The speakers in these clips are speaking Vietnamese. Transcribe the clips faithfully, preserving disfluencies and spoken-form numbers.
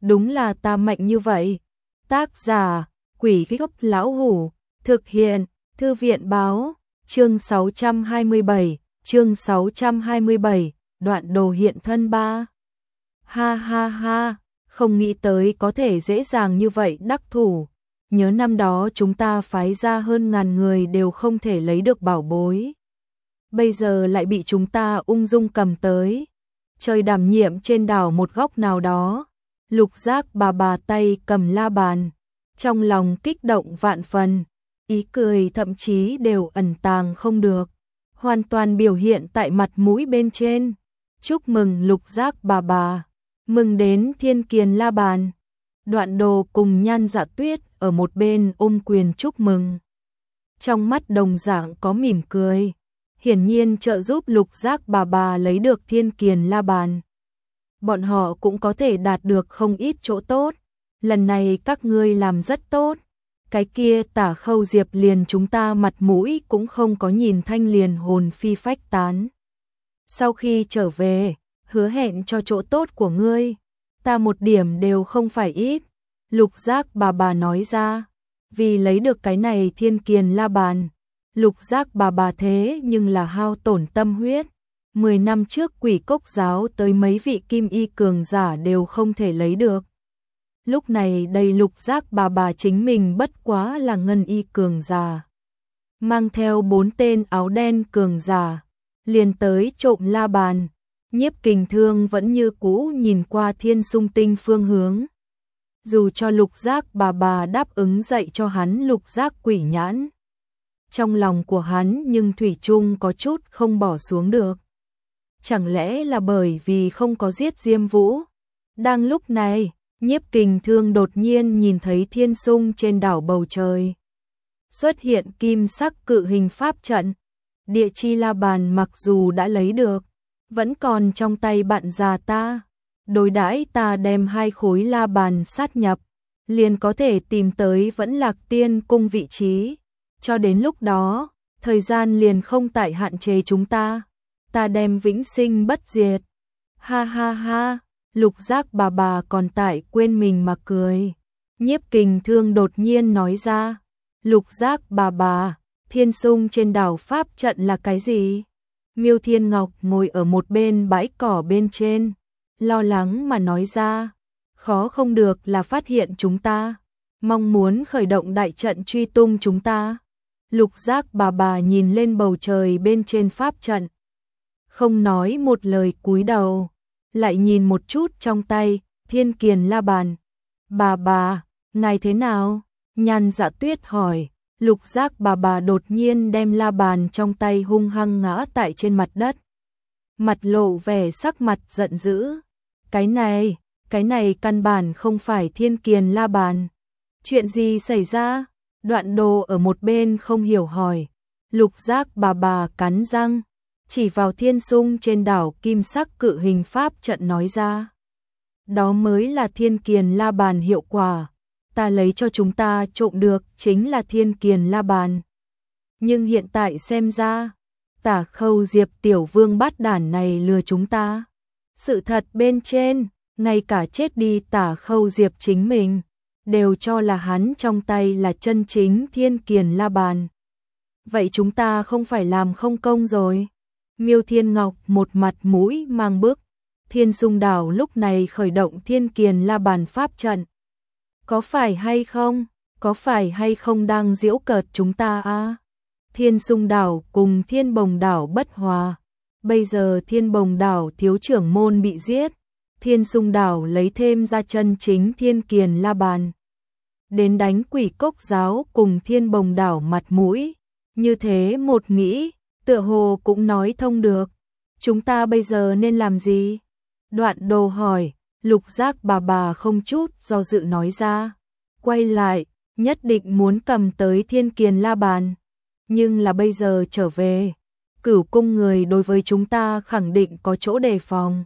đúng là ta mạnh như vậy. Tác giả, Quỷ Gốc Lão Hủ, thực hiện, Thư viện báo, chương sáu trăm hai mươi bảy, chương sáu trăm hai mươi bảy, đoạn đồ hiện thân ba. Ha ha ha, không nghĩ tới có thể dễ dàng như vậy đắc thủ. Nhớ năm đó chúng ta phái ra hơn ngàn người đều không thể lấy được bảo bối. Bây giờ lại bị chúng ta ung dung cầm tới. Trời đảm nhiệm trên đảo một góc nào đó. Lục Giác bà bà tay cầm la bàn, trong lòng kích động vạn phần, ý cười thậm chí đều ẩn tàng không được, hoàn toàn biểu hiện tại mặt mũi bên trên. Chúc mừng Lục Giác bà bà, mừng đến thiên kiền la bàn. Đoạn đồ cùng Nhan Dạ Tuyết ở một bên ôm quyền chúc mừng. Trong mắt đồng dạng có mỉm cười, hiển nhiên trợ giúp Lục Giác bà bà lấy được thiên kiền la bàn. Bọn họ cũng có thể đạt được không ít chỗ tốt. Lần này các ngươi làm rất tốt. Cái kia Tả Khâu Diệp liền chúng ta mặt mũi cũng không có nhìn thanh liền hồn phi phách tán. Sau khi trở về, hứa hẹn cho chỗ tốt của ngươi, ta một điểm đều không phải ít. Lục Giác bà bà nói ra, vì lấy được cái này thiên kiền la bàn, Lục Giác bà bà thế nhưng là hao tổn tâm huyết. Mười năm trước Quỷ Cốc giáo tới mấy vị kim y cường giả đều không thể lấy được. Lúc này đây Lục Giác bà bà chính mình bất quá là ngân y cường giả, mang theo bốn tên áo đen cường giả, liền tới trộm la bàn. Nhiếp Kình Thương vẫn như cũ nhìn qua Thiên Sung Tinh phương hướng. Dù cho Lục Giác bà bà đáp ứng dạy cho hắn Lục Giác quỷ nhãn, trong lòng của hắn nhưng thủy chung có chút không bỏ xuống được. Chẳng lẽ là bởi vì không có giết Diêm Vũ? Đang lúc này, Nhiếp Kình Thương đột nhiên nhìn thấy Thiên Sung trên đảo bầu trời xuất hiện kim sắc cự hình pháp trận. Địa chi la bàn mặc dù đã lấy được, vẫn còn trong tay bạn già ta. Đối đãi ta đem hai khối la bàn sát nhập, liền có thể tìm tới Vẫn Lạc Tiên cung vị trí. Cho đến lúc đó, thời gian liền không tại hạn chế chúng ta. Ta đem vĩnh sinh bất diệt. Ha ha ha, Lục Giác bà bà còn tại quên mình mà cười. Nhiếp Kình Thương đột nhiên nói ra, Lục Giác bà bà, Thiên Sung trên đảo pháp trận là cái gì? Miêu Thiên Ngọc ngồi ở một bên bãi cỏ bên trên, lo lắng mà nói ra, khó không được là phát hiện chúng ta, mong muốn khởi động đại trận truy tung chúng ta. Lục Giác bà bà nhìn lên bầu trời bên trên pháp trận, không nói một lời cúi đầu, lại nhìn một chút trong tay thiên kiền la bàn. Bà bà, ngài thế nào? Nhan Dạ Tuyết hỏi. Lục Giác bà bà đột nhiên đem la bàn trong tay hung hăng ngã tại trên mặt đất, mặt lộ vẻ sắc mặt giận dữ. Cái này, cái này căn bản không phải thiên kiền la bàn. Chuyện gì xảy ra? Đoạn đồ ở một bên không hiểu hỏi. Lục Giác bà bà cắn răng, chỉ vào Thiên Sung trên đảo kim sắc cự hình pháp trận nói ra. Đó mới là thiên kiền la bàn hiệu quả. Ta lấy cho chúng ta trộm được chính là thiên kiền la bàn. Nhưng hiện tại xem ra, Tả Khâu Diệp tiểu vương bát đản này lừa chúng ta. Sự thật bên trên, ngay cả chết đi Tả Khâu Diệp chính mình, đều cho là hắn trong tay là chân chính thiên kiền la bàn. Vậy chúng ta không phải làm không công rồi. Miêu Thiên Ngọc một mặt mũi mang bức. Thiên Sung đảo lúc này khởi động thiên kiền la bàn pháp trận. Có phải hay không? Có phải hay không đang giễu cợt chúng ta à? Thiên Sung đảo cùng Thiên Bồng đảo bất hòa. Bây giờ Thiên Bồng đảo thiếu trưởng môn bị giết. Thiên Sung đảo lấy thêm ra chân chính thiên kiền la bàn. Đến đánh Quỷ Cốc giáo cùng Thiên Bồng đảo mặt mũi. Như thế một nghĩ, tựa hồ cũng nói thông được. Chúng ta bây giờ nên làm gì? Đoạn đồ hỏi. Lục Giác bà bà không chút do dự nói ra, quay lại, nhất định muốn cầm tới thiên kiền la bàn. Nhưng là bây giờ trở về, Cửu cung người đối với chúng ta khẳng định có chỗ đề phòng.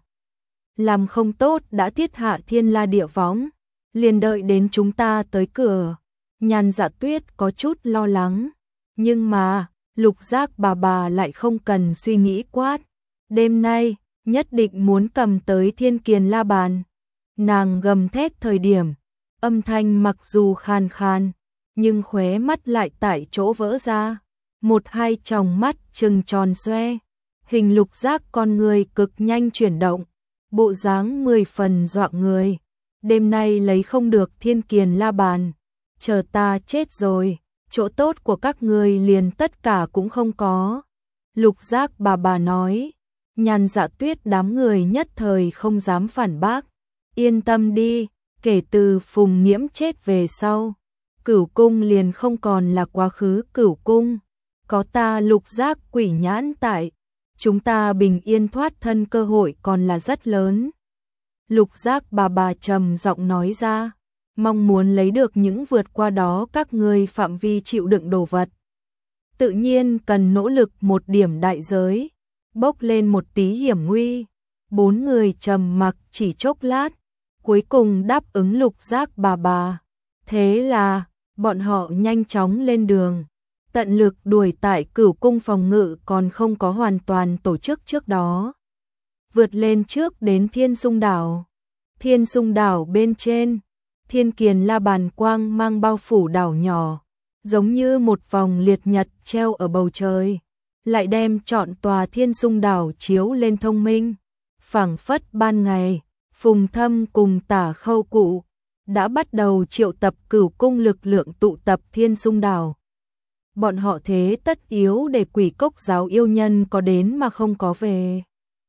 Làm không tốt đã thiết hạ thiên la địa võng, liền đợi đến chúng ta tới cửa. Nhan Dạ Tuyết có chút lo lắng, nhưng mà, Lục Giác bà bà lại không cần suy nghĩ quát. Đêm nay, nhất định muốn cầm tới thiên kiền la bàn. Nàng gầm thét thời điểm, âm thanh mặc dù khan khan, nhưng khóe mắt lại tại chỗ vỡ ra, một hai tròng mắt trừng tròn xoe, hình lục giác con người cực nhanh chuyển động, bộ dáng mười phần dọa người. Đêm nay lấy không được Thiên Kiền La Bàn, chờ ta chết rồi, chỗ tốt của các ngươi liền tất cả cũng không có. Lục giác bà bà nói, Nhàn Dạ Tuyết đám người nhất thời không dám phản bác. Yên tâm đi, kể từ Phùng Nghiễm chết về sau, Cửu Cung liền không còn là quá khứ Cửu Cung, có ta Lục giác quỷ nhãn tại, chúng ta bình yên thoát thân cơ hội còn là rất lớn. Lục giác bà bà trầm giọng nói ra, mong muốn lấy được những vượt qua đó các ngươi phạm vi chịu đựng đồ vật. Tự nhiên cần nỗ lực một điểm đại giới, bốc lên một tí hiểm nguy. Bốn người trầm mặc chỉ chốc lát, cuối cùng đáp ứng lục giác bà bà. Thế là, bọn họ nhanh chóng lên đường, tận lực đuổi tại Cửu Cung phòng ngự còn không có hoàn toàn tổ chức trước đó. Vượt lên trước đến Thiên Sung Đảo. Thiên Sung Đảo bên trên, Thiên Kiền La Bàn quang mang bao phủ đảo nhỏ, giống như một vòng liệt nhật treo ở bầu trời, lại đem trọn tòa Thiên Sung Đảo chiếu lên thông minh. Phảng phất ban ngày, Phùng Thâm cùng Tả Khâu Cụ đã bắt đầu triệu tập Cửu Cung lực lượng tụ tập Thiên Sung Đảo. Bọn họ thế tất yếu để Quỷ Cốc giáo yêu nhân có đến mà không có về.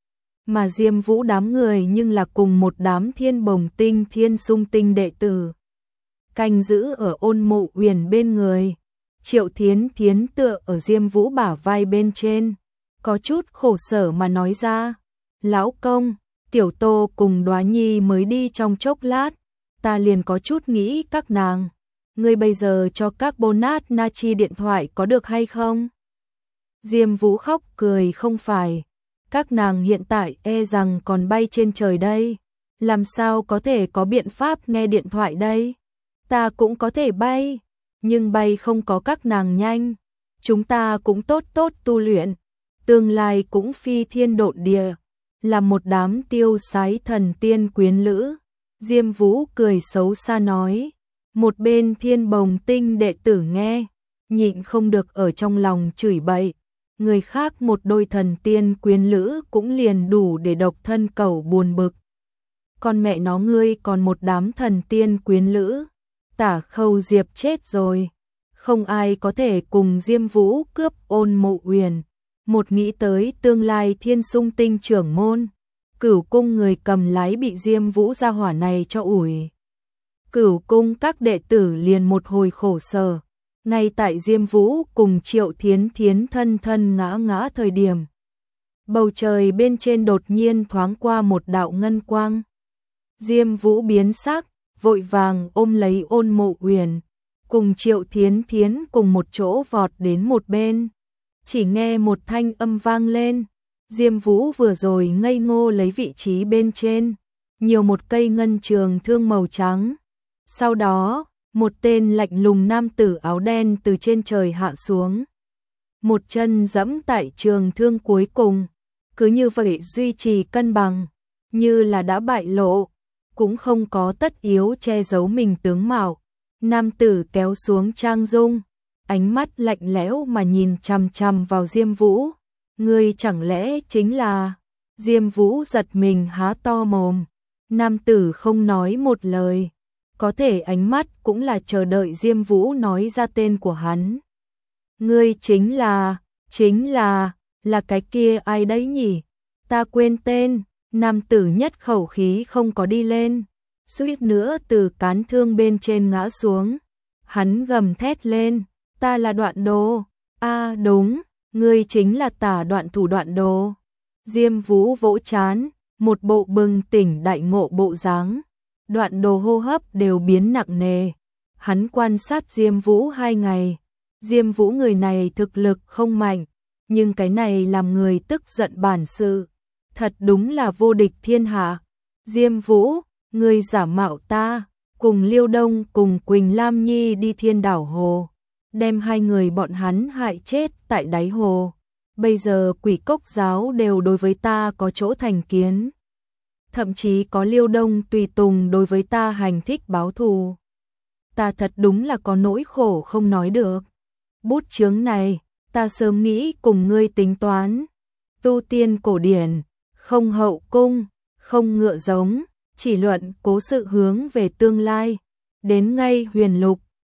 Mà Diêm Vũ đám người nhưng là cùng một đám Thiên Bồng Tinh Thiên Sung Tinh đệ tử, canh giữ ở Ôn Mộ Uyển bên người. Triệu Thiến Thiến tựa ở Diêm Vũ bả vai bên trên, có chút khổ sở mà nói ra, lão công, Tiểu Tô cùng Đoá Nhi mới đi trong chốc lát, ta liền có chút nghĩ các nàng, ngươi bây giờ cho các bonus na chi điện thoại có được hay không? Diêm Vũ khóc cười, không phải, các nàng hiện tại e rằng còn bay trên trời đây, làm sao có thể có biện pháp nghe điện thoại đây? Ta cũng có thể bay, nhưng bay không có các nàng nhanh, chúng ta cũng tốt tốt tu luyện, tương lai cũng phi thiên độn địa, là một đám tiêu sái thần tiên quyến lữ. Diêm Vũ cười xấu xa nói, một bên Thiên Bồng Tinh đệ tử nghe, nhịn không được ở trong lòng chửi bậy, người khác một đôi thần tiên quyến lữ cũng liền đủ để độc thân cẩu buồn bực. Con mẹ nó ngươi còn một đám thần tiên quyến lữ, Tả Khâu Diệp chết rồi, không ai có thể cùng Diêm Vũ cướp Ôn Mộ Uyển. Một nghĩ tới tương lai Thiên Sung Tinh trưởng môn, Cửu Cung người cầm lái bị Diêm Vũ gia hỏa này cho ủi. Cửu Cung các đệ tử liền một hồi khổ sở, ngay tại Diêm Vũ cùng Triệu Thiến Thiến thân thân ngã ngã thời điểm. Bầu trời bên trên đột nhiên thoáng qua một đạo ngân quang. Diêm Vũ biến sắc, vội vàng ôm lấy Ôn Mộ Uyển, cùng Triệu Thiến Thiến cùng một chỗ vọt đến một bên. Chỉ nghe một thanh âm vang lên, Diêm Vũ vừa rồi ngây ngô lấy vị trí bên trên, nhiều một cây ngân trường thương màu trắng. Sau đó, một tên lạnh lùng nam tử áo đen từ trên trời hạ xuống. Một chân giẫm tại trường thương cuối cùng, cứ như vậy duy trì cân bằng, như là đã bại lộ, cũng không có tất yếu che giấu mình tướng mạo. Nam tử kéo xuống trang dung, ánh mắt lạnh lẽo mà nhìn chằm chằm vào Diêm Vũ. Ngươi chẳng lẽ chính là... Diêm Vũ giật mình há to mồm. Nam tử không nói một lời, có thể ánh mắt cũng là chờ đợi Diêm Vũ nói ra tên của hắn. Ngươi chính là... chính là... là cái kia ai đấy nhỉ? Ta quên tên. Nam tử nhất khẩu khí không có đi lên, suýt nữa từ cán thương bên trên ngã xuống. Hắn gầm thét lên, ta là Đoạn Đồ. A à, đúng, ngươi chính là Tả Đoạn Thủ Đoạn Đồ. Diêm Vũ vỗ chán, một bộ bừng tỉnh đại ngộ bộ dáng. Đoạn Đồ hô hấp đều biến nặng nề. Hắn quan sát Diêm Vũ hai ngày. Diêm Vũ người này thực lực không mạnh, nhưng cái này làm người tức giận bản sự. Thật đúng là vô địch thiên hạ. Diêm Vũ, ngươi giả mạo ta, cùng Liêu Đông cùng Quỳnh Lam Nhi đi Thiên Đảo Hồ, đem hai người bọn hắn hại chết tại đáy hồ. Bây giờ Quỷ Cốc giáo đều đối với ta có chỗ thành kiến. thậm chí có Liêu Đông tùy tùng đối với ta hành thích báo thù. Ta thật đúng là có nỗi khổ không nói được. Bút chướng này, ta sớm nghĩ cùng ngươi tính toán. Tu tiên cổ điển, không hậu cung, không ngựa giống, chỉ luận cố sự hướng về tương lai. Đến ngay huyền lục,